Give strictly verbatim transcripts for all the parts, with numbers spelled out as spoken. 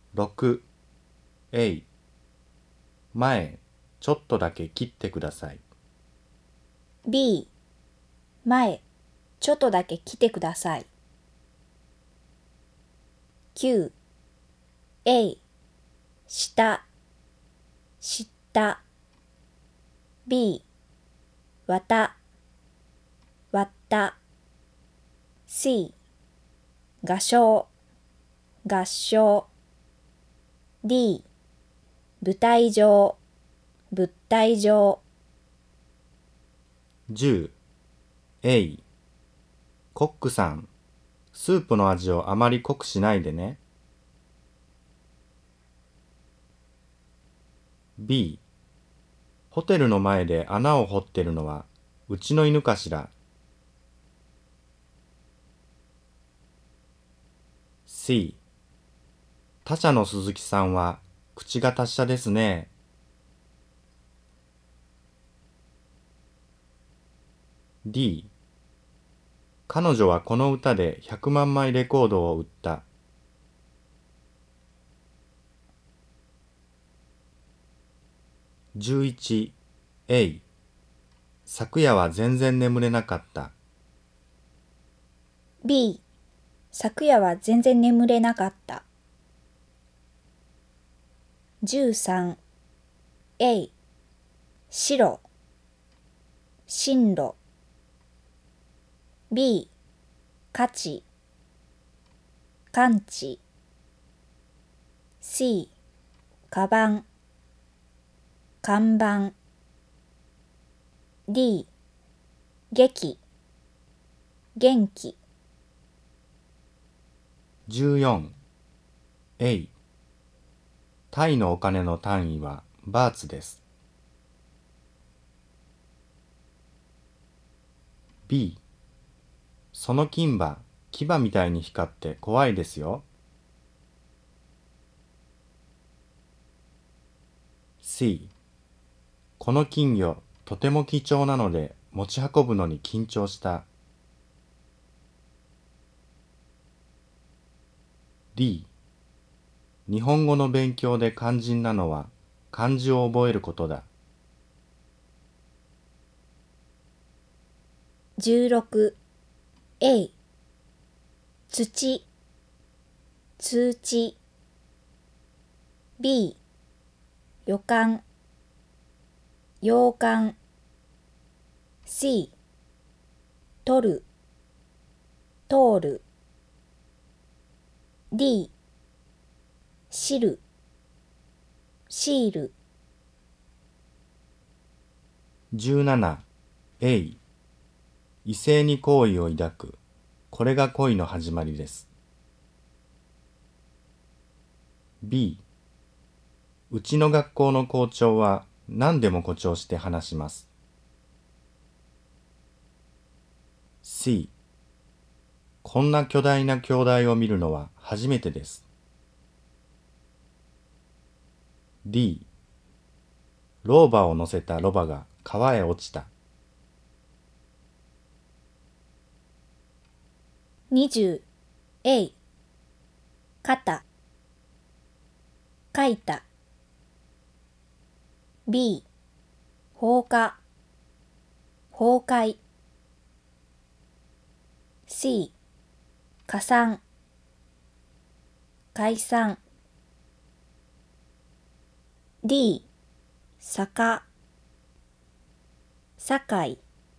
ろく、A、前、ちょっとだけ切ってください。 B、前、ちょっとだけ来てください。きゅう、A、下、知った。B、綿、割った。C、画商、合唱。D、舞台上、物体上。 じゅう、A、コックさん、スープの味をあまり濃くしないでね。B、ホテルの前で穴を掘ってるのはうちの犬かしら。C、他社の鈴木さんは口が達者ですね。D、彼女はこの歌でひゃくまんまいレコードを売った。じゅういち、A、昨夜は全然眠れなかった。 B、昨夜は全然眠れなかった。じゅうさん、A、白、進路。B、価値、感知。C、カバン、看板。D、劇、元気。 じゅうよん、A、タイのお金の単位はバーツです。B、その金歯、牙みたいに光って怖いですよ。C、この金魚、とても貴重なので持ち運ぶのに緊張した。D、日本語の勉強で肝心なのは漢字を覚えることだ。 じゅうろく、A、土、通知。B、予感、洋館。C、取る、通る。D、知る、シール。 じゅうなな、A、異性に好意を抱く。これが恋の始まりです。B、うちの学校の校長は何でも誇張して話します。C、こんな巨大な兄弟を見るのは初めてです。D、老婆を乗せたロバが川へ落ちた。 にじゅう、A、肩、書いた。B、放火、崩壊。C、加算、解散。D、坂、堺。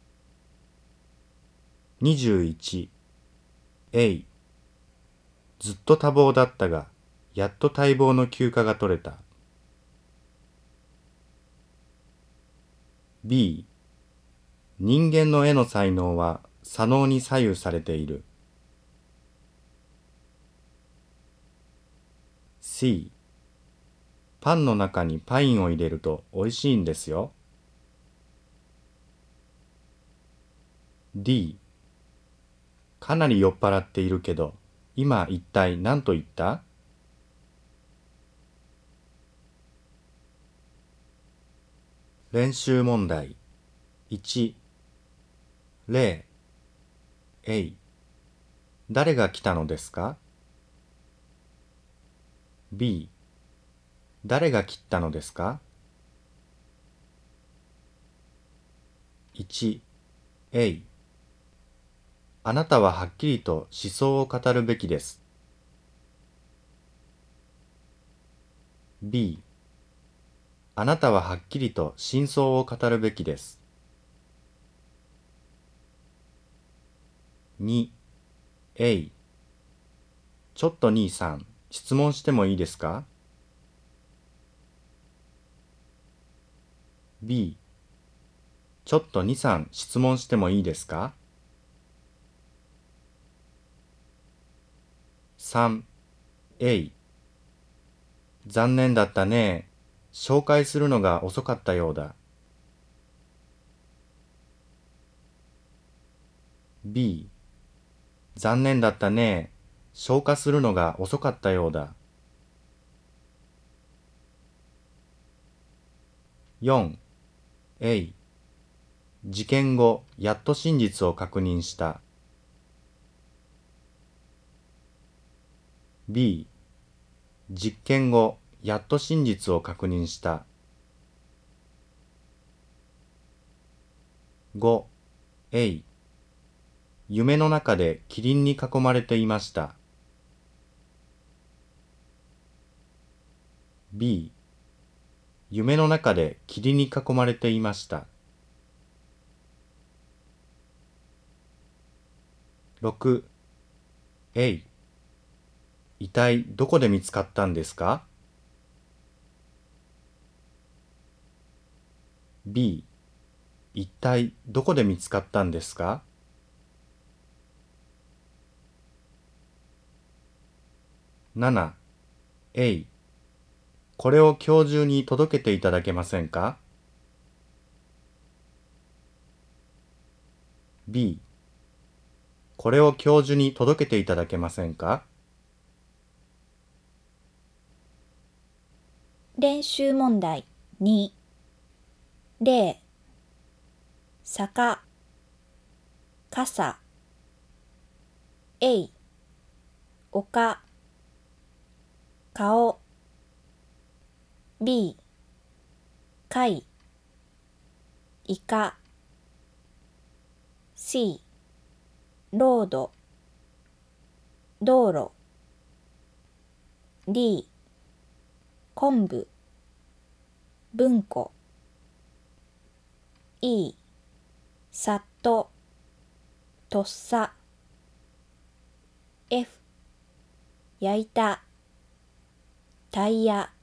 にじゅういち、A、ずっと多忙だったが、やっと待望の休暇が取れた。B、人間の絵の才能は左脳に左右されている。C、パンの中にパインを入れると美味しいんですよ。D、かなり酔っ払っているけど、今一体何と言った？練習問題。いち、例、A、誰が来たのですか？ B、誰が切ったのですか？ いち、A、あなたははっきりと思想を語るべきです。B、あなたははっきりと真相を語るべきです。に、A、ちょっと兄さん、質問してもいいですか？ B、ちょっとにさん質問してもいいですか？ さん、A、残念だったね。紹介するのが遅かったようだ。B、残念だったね。消化するのが遅かったようだ。よん、A、事件後、やっと真実を確認した。B、実験後、やっと真実を確認した。ご、A、夢の中でキリンに囲まれていました。B、夢の中で霧に囲まれていました。ろく、A、遺体どこで見つかったんですか？ B、一体どこで見つかったんですか？なな、A、これを今日中に届けていただけませんか？ B、これを今日中に届けていただけませんか？ 練習問題に、例、坂、傘、えい、丘、顔、B、貝、イカ、C、ロード、道路、D、昆布、文庫、E、さっと、とっさ、F、焼いた、タイヤ、